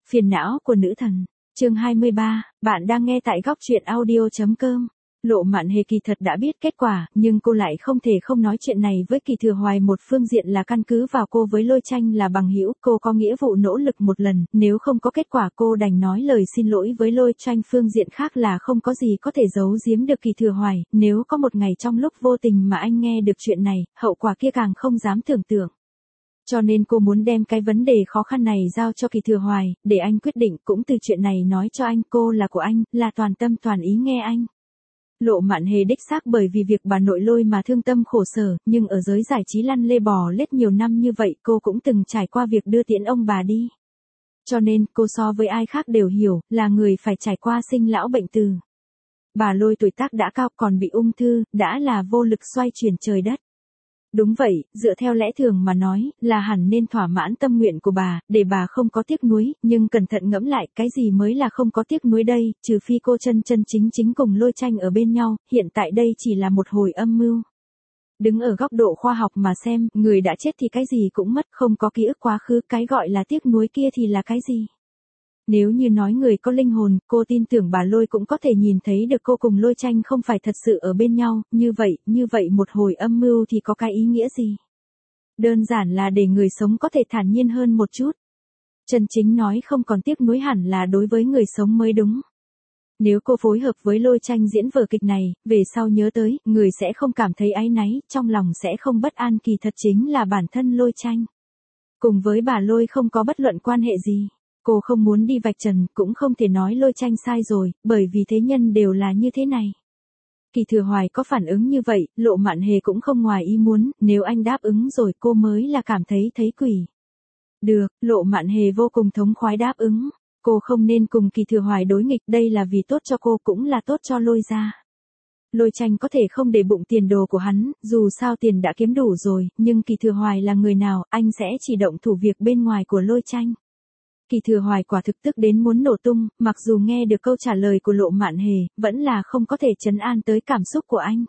Phiền não của nữ thần. Chương 23, bạn đang nghe tại góc truyện audio.com. Lộ Mạn Hề kỳ thật đã biết kết quả, nhưng cô lại không thể không nói chuyện này với Kỳ Thừa Hoài. Một phương diện là căn cứ vào cô với Lôi Tranh là bằng hữu, cô có nghĩa vụ nỗ lực một lần, nếu không có kết quả cô đành nói lời xin lỗi với Lôi Tranh. Phương diện khác là không có gì có thể giấu giếm được Kỳ Thừa Hoài, nếu có một ngày trong lúc vô tình mà anh nghe được chuyện này, hậu quả kia càng không dám tưởng tượng. Cho nên cô muốn đem cái vấn đề khó khăn này giao cho Kỳ Thừa Hoài, để anh quyết định, cũng từ chuyện này nói cho anh cô là của anh, là toàn tâm toàn ý nghe anh. Lộ Mạn Hề đích xác bởi vì việc bà nội Lôi mà thương tâm khổ sở, nhưng ở giới giải trí lăn lê bò lết nhiều năm như vậy cô cũng từng trải qua việc đưa tiễn ông bà đi. Cho nên cô so với ai khác đều hiểu, là người phải trải qua sinh lão bệnh tử. Bà Lôi tuổi tác đã cao còn bị ung thư, đã là vô lực xoay chuyển trời đất. Đúng vậy, dựa theo lẽ thường mà nói, là hẳn nên thỏa mãn tâm nguyện của bà, để bà không có tiếc nuối, nhưng cẩn thận ngẫm lại, cái gì mới là không có tiếc nuối đây, trừ phi cô chân chính cùng Lôi Tranh ở bên nhau, hiện tại đây chỉ là một hồi âm mưu. Đứng ở góc độ khoa học mà xem, người đã chết thì cái gì cũng mất, không có ký ức quá khứ, cái gọi là tiếc nuối kia thì là cái gì? Nếu như nói người có linh hồn, cô tin tưởng bà Lôi cũng có thể nhìn thấy được cô cùng Lôi Tranh không phải thật sự ở bên nhau, như vậy một hồi âm mưu thì có cái ý nghĩa gì? Đơn giản là để người sống có thể thản nhiên hơn một chút. Chân chính nói không còn tiếc nuối hẳn là đối với người sống mới đúng. Nếu cô phối hợp với Lôi Tranh diễn vở kịch này, về sau nhớ tới, người sẽ không cảm thấy áy náy, trong lòng sẽ không bất an, kỳ thật chính là bản thân Lôi Tranh. Cùng với bà Lôi không có bất luận quan hệ gì. Cô không muốn đi vạch trần, cũng không thể nói Lôi Tranh sai rồi, bởi vì thế nhân đều là như thế này. Kỳ Thừa Hoài có phản ứng như vậy, Lộ Mạn Hề cũng không ngoài ý muốn, nếu anh đáp ứng rồi cô mới là cảm thấy quỷ. Được, Lộ Mạn Hề vô cùng thống khoái đáp ứng. Cô không nên cùng Kỳ Thừa Hoài đối nghịch, đây là vì tốt cho cô cũng là tốt cho Lôi gia. Lôi Tranh có thể không để bụng tiền đồ của hắn, dù sao tiền đã kiếm đủ rồi, nhưng Kỳ Thừa Hoài là người nào, anh sẽ chỉ động thủ việc bên ngoài của Lôi Tranh. Kỳ Thừa Hoài quả thực tức đến muốn nổ tung, mặc dù nghe được câu trả lời của Lộ Mạn Hề, vẫn là không có thể trấn an tới cảm xúc của anh.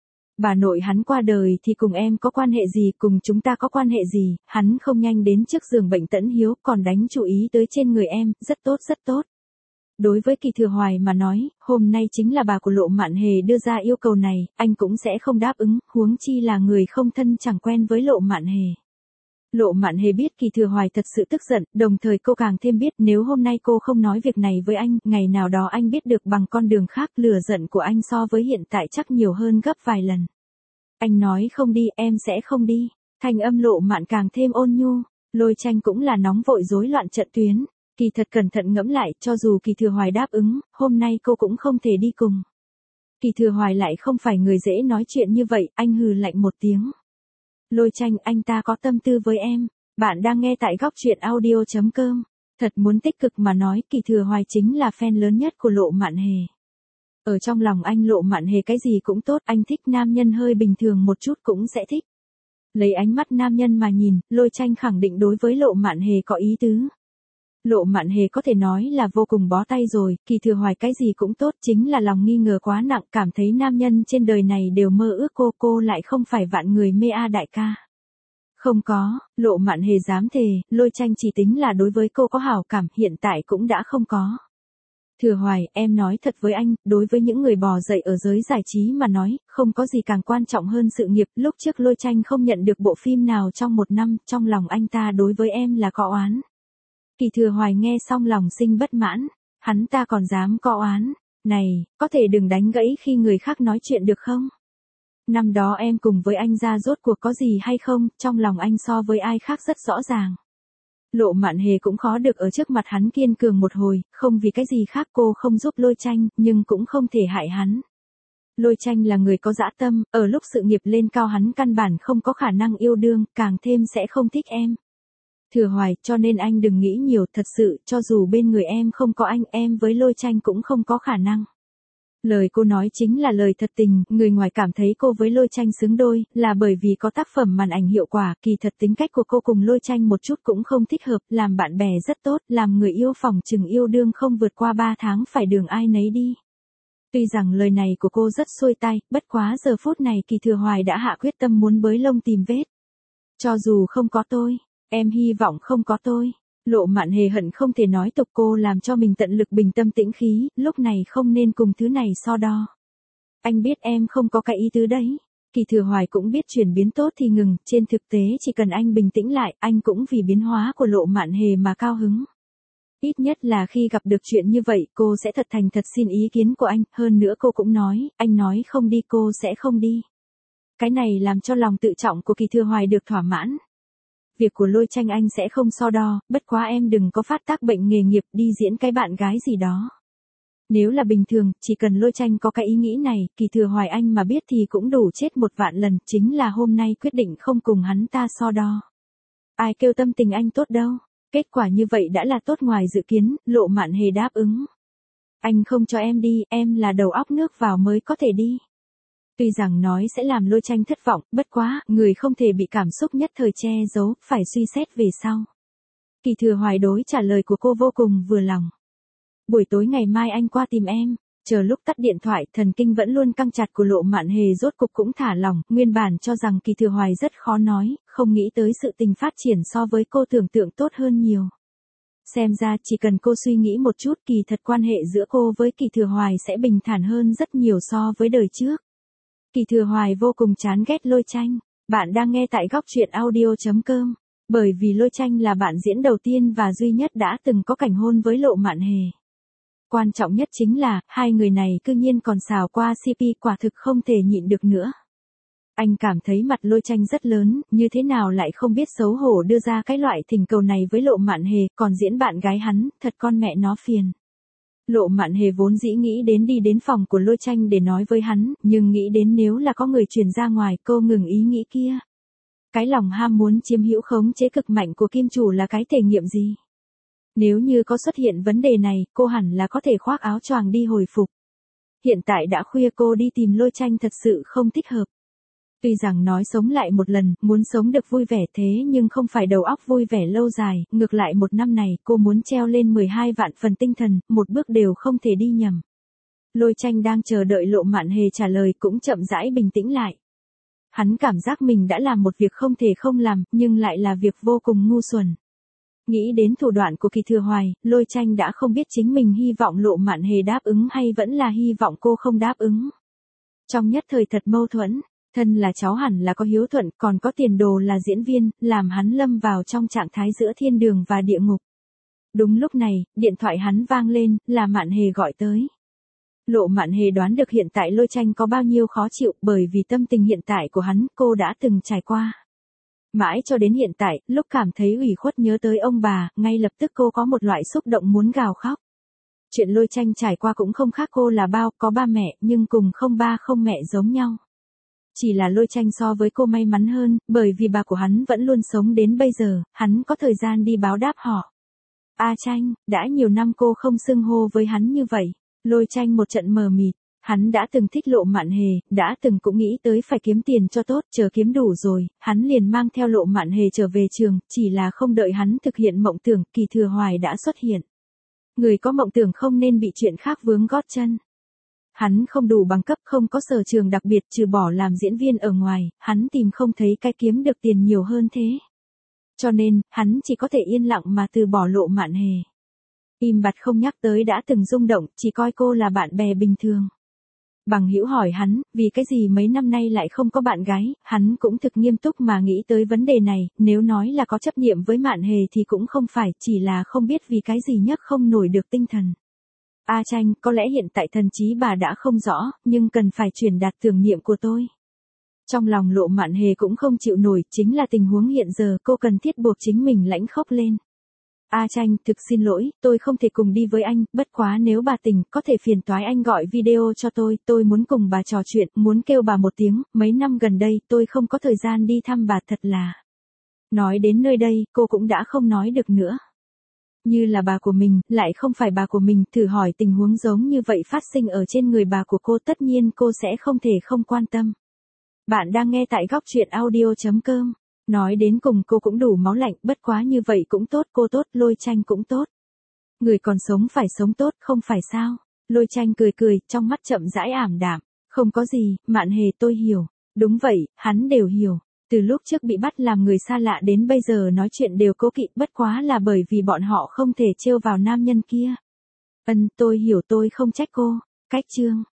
Bà nội hắn qua đời thì cùng em có quan hệ gì, cùng chúng ta có quan hệ gì, hắn không nhanh đến trước giường bệnh tẫn hiếu, còn đánh chú ý tới trên người em, rất tốt rất tốt. Đối với Kỳ Thừa Hoài mà nói, hôm nay chính là bà của Lộ Mạn Hề đưa ra yêu cầu này, anh cũng sẽ không đáp ứng, huống chi là người không thân chẳng quen với Lộ Mạn Hề. Lộ Mạn Hề biết Kỳ Thừa Hoài thật sự tức giận, đồng thời cô càng thêm biết nếu hôm nay cô không nói việc này với anh, ngày nào đó anh biết được bằng con đường khác, lửa giận của anh so với hiện tại chắc nhiều hơn gấp vài lần. Anh nói không đi, em sẽ không đi. Thanh âm Lộ Mạn càng thêm ôn nhu. Lôi Tranh cũng là nóng vội rối loạn trận tuyến. Kỳ thật cẩn thận ngẫm lại, cho dù Kỳ Thừa Hoài đáp ứng, hôm nay cô cũng không thể đi cùng. Kỳ Thừa Hoài lại không phải người dễ nói chuyện như vậy, anh hừ lạnh một tiếng. Lôi Tranh, anh ta có tâm tư với em. Bạn đang nghe tại góc truyện audio.com. Thật muốn tích cực mà nói, Kỳ Thừa Hoài chính là fan lớn nhất của Lộ Mạn Hề. Ở trong lòng anh Lộ Mạn Hề cái gì cũng tốt, anh thích nam nhân hơi bình thường một chút cũng sẽ thích. Lấy ánh mắt nam nhân mà nhìn, Lôi Tranh khẳng định đối với Lộ Mạn Hề có ý tứ. Lộ Mạn Hề có thể nói là vô cùng bó tay rồi, Kỳ Thừa Hoài cái gì cũng tốt, chính là lòng nghi ngờ quá nặng, cảm thấy nam nhân trên đời này đều mơ ước cô lại không phải vạn người mê đại ca. Không có, Lộ Mạn Hề dám thề, Lôi Tranh chỉ tính là đối với cô có hảo cảm, hiện tại cũng đã không có. Thừa Hoài, em nói thật với anh, đối với những người bò dậy ở giới giải trí mà nói, không có gì càng quan trọng hơn sự nghiệp, lúc trước Lôi Tranh không nhận được bộ phim nào trong một năm, trong lòng anh ta đối với em là có oán. Kỳ Thừa Hoài nghe xong lòng sinh bất mãn, hắn ta còn dám có oán, này, có thể đừng đánh gãy khi người khác nói chuyện được không? Năm đó em cùng với anh ra rốt cuộc có gì hay không, trong lòng anh so với ai khác rất rõ ràng. Lộ Mạn Hề cũng khó được ở trước mặt hắn kiên cường một hồi, không vì cái gì khác cô không giúp Lôi Tranh, nhưng cũng không thể hại hắn. Lôi Tranh là người có dã tâm, ở lúc sự nghiệp lên cao hắn căn bản không có khả năng yêu đương, càng thêm sẽ không thích em. Thừa Hoài, cho nên anh đừng nghĩ nhiều, thật sự, cho dù bên người em không có anh, em với Lôi Tranh cũng không có khả năng. Lời cô nói chính là lời thật tình, người ngoài cảm thấy cô với Lôi Tranh xứng đôi, là bởi vì có tác phẩm màn ảnh hiệu quả, kỳ thật tính cách của cô cùng Lôi Tranh một chút cũng không thích hợp, làm bạn bè rất tốt, làm người yêu phòng chừng yêu đương không vượt qua 3 tháng phải đường ai nấy đi. Tuy rằng lời này của cô rất xuôi tai, bất quá giờ phút này Kỳ Thừa Hoài đã hạ quyết tâm muốn bới lông tìm vết. Cho dù không có tôi, em hy vọng không có tôi. Lộ Mạn Hề hận không thể nói tục cô làm cho mình tận lực bình tâm tĩnh khí, lúc này không nên cùng thứ này so đo. Anh biết em không có cái ý tứ đấy. Kỳ Thừa Hoài cũng biết chuyển biến tốt thì ngừng, trên thực tế chỉ cần anh bình tĩnh lại, anh cũng vì biến hóa của Lộ Mạn Hề mà cao hứng. Ít nhất là khi gặp được chuyện như vậy, cô sẽ thật thành thật xin ý kiến của anh, hơn nữa cô cũng nói, anh nói không đi cô sẽ không đi. Cái này làm cho lòng tự trọng của Kỳ Thừa Hoài được thỏa mãn. Việc của Lôi Tranh anh sẽ không so đo, bất quá em đừng có phát tác bệnh nghề nghiệp đi diễn cái bạn gái gì đó. Nếu là bình thường, chỉ cần Lôi Tranh có cái ý nghĩ này, Kỳ Thừa Hoài anh mà biết thì cũng đủ chết 1.000.000 lần, chính là hôm nay quyết định không cùng hắn ta so đo. Ai kêu tâm tình anh tốt đâu, kết quả như vậy đã là tốt ngoài dự kiến, Lộ Mạn Hề đáp ứng. Anh không cho em đi, em là đầu óc nước vào mới có thể đi. Tuy rằng nói sẽ làm Lôi Tranh thất vọng, bất quá, người không thể bị cảm xúc nhất thời che giấu, phải suy xét về sau. Kỳ Thừa Hoài đối trả lời của cô vô cùng vừa lòng. Buổi tối ngày mai anh qua tìm em. Chờ lúc tắt điện thoại, thần kinh vẫn luôn căng chặt của Lộ Mạn Hề rốt cục cũng thả lỏng, nguyên bản cho rằng Kỳ Thừa Hoài rất khó nói, không nghĩ tới sự tình phát triển so với cô tưởng tượng tốt hơn nhiều. Xem ra chỉ cần cô suy nghĩ một chút, kỳ thật quan hệ giữa cô với Kỳ Thừa Hoài sẽ bình thản hơn rất nhiều so với đời trước. Kỳ Thừa Hoài vô cùng chán ghét Lôi Tranh. Bạn đang nghe tại góc truyện audio.com. Bởi vì Lôi Tranh là bạn diễn đầu tiên và duy nhất đã từng có cảnh hôn với Lộ Mạn Hề. Quan trọng nhất chính là, hai người này cư nhiên còn xào qua CP, quả thực không thể nhịn được nữa. Anh cảm thấy mặt Lôi Tranh rất lớn, như thế nào lại không biết xấu hổ đưa ra cái loại thỉnh cầu này với Lộ Mạn Hề, còn diễn bạn gái hắn, thật con mẹ nó phiền. Lộ Mạn Hề vốn dĩ nghĩ đến đi đến phòng của Lôi Tranh để nói với hắn, nhưng nghĩ đến nếu là có người truyền ra ngoài, cô ngừng ý nghĩ kia. Cái lòng ham muốn chiếm hữu khống chế cực mạnh của kim chủ là cái thể nghiệm gì? Nếu như có xuất hiện vấn đề này, cô hẳn là có thể khoác áo choàng đi hồi phục. Hiện tại đã khuya, cô đi tìm Lôi Tranh thật sự không thích hợp. Tuy rằng nói sống lại một lần, muốn sống được vui vẻ thế nhưng không phải đầu óc vui vẻ lâu dài, ngược lại một năm này cô muốn treo lên 12 vạn phần tinh thần, một bước đều không thể đi nhầm. Lôi Tranh đang chờ đợi Lộ Mạn Hề trả lời cũng chậm rãi bình tĩnh lại. Hắn cảm giác mình đã làm một việc không thể không làm, nhưng lại là việc vô cùng ngu xuẩn. Nghĩ đến thủ đoạn của Kỳ Thừa Hoài, Lôi Tranh đã không biết chính mình hy vọng Lộ Mạn Hề đáp ứng hay vẫn là hy vọng cô không đáp ứng. Trong nhất thời thật mâu thuẫn, thân là cháu hẳn là có hiếu thuận, còn có tiền đồ là diễn viên, làm hắn lâm vào trong trạng thái giữa thiên đường và địa ngục. Đúng lúc này, điện thoại hắn vang lên, là Mạn Hề gọi tới. Lộ Mạn Hề đoán được hiện tại Lôi Tranh có bao nhiêu khó chịu, bởi vì tâm tình hiện tại của hắn, cô đã từng trải qua. Mãi cho đến hiện tại, lúc cảm thấy ủy khuất nhớ tới ông bà, ngay lập tức cô có một loại xúc động muốn gào khóc. Chuyện Lôi Tranh trải qua cũng không khác cô là bao, có ba mẹ, nhưng cùng không ba không mẹ giống nhau. Chỉ là Lôi Tranh so với cô may mắn hơn, bởi vì bà của hắn vẫn luôn sống đến bây giờ, hắn có thời gian đi báo đáp họ. A Tranh, đã nhiều năm cô không xưng hô với hắn như vậy. Lôi Tranh một trận mờ mịt. Hắn đã từng thích Lộ Mạn Hề, đã từng cũng nghĩ tới phải kiếm tiền cho tốt, chờ kiếm đủ rồi, hắn liền mang theo Lộ Mạn Hề trở về trường, chỉ là không đợi hắn thực hiện mộng tưởng, Kỳ Thừa Hoài đã xuất hiện. Người có mộng tưởng không nên bị chuyện khác vướng gót chân. Hắn không đủ bằng cấp, không có sở trường đặc biệt, trừ bỏ làm diễn viên ở ngoài, hắn tìm không thấy cái kiếm được tiền nhiều hơn thế. Cho nên, hắn chỉ có thể yên lặng mà từ bỏ Lộ Mạn Hề. Im bặt không nhắc tới đã từng rung động, chỉ coi cô là bạn bè bình thường. Bằng hữu hỏi hắn, vì cái gì mấy năm nay lại không có bạn gái, hắn cũng thực nghiêm túc mà nghĩ tới vấn đề này, nếu nói là có chấp niệm với Mạn Hề thì cũng không phải, chỉ là không biết vì cái gì nhấc không nổi được tinh thần. A Tranh, có lẽ hiện tại thần trí bà đã không rõ, nhưng cần phải truyền đạt tưởng niệm của tôi. Trong lòng Lộ Mạn Hề cũng không chịu nổi, chính là tình huống hiện giờ, cô cần thiết buộc chính mình lãnh khóc lên. A Tranh, thực xin lỗi, tôi không thể cùng đi với anh, bất quá nếu bà tỉnh, có thể phiền toái anh gọi video cho tôi muốn cùng bà trò chuyện, muốn kêu bà một tiếng, mấy năm gần đây, tôi không có thời gian đi thăm bà thật là. Nói đến nơi đây, cô cũng đã không nói được nữa. Như là bà của mình, lại không phải bà của mình, thử hỏi tình huống giống như vậy phát sinh ở trên người bà của cô, tất nhiên cô sẽ không thể không quan tâm. Bạn đang nghe tại góc truyện audio.com. Nói đến cùng cô cũng đủ máu lạnh, bất quá như vậy cũng tốt, cô tốt, Lôi Tranh cũng tốt. Người còn sống phải sống tốt, không phải sao? Lôi Tranh cười cười, trong mắt chậm rãi ảm đạm. Không có gì, Mạn Hề tôi hiểu. Đúng vậy, hắn đều hiểu. Từ lúc trước bị bắt làm người xa lạ đến bây giờ nói chuyện đều cố kỵ, bất quá là bởi vì bọn họ không thể trêu vào nam nhân kia. Tôi hiểu, tôi không trách cô. Cách chương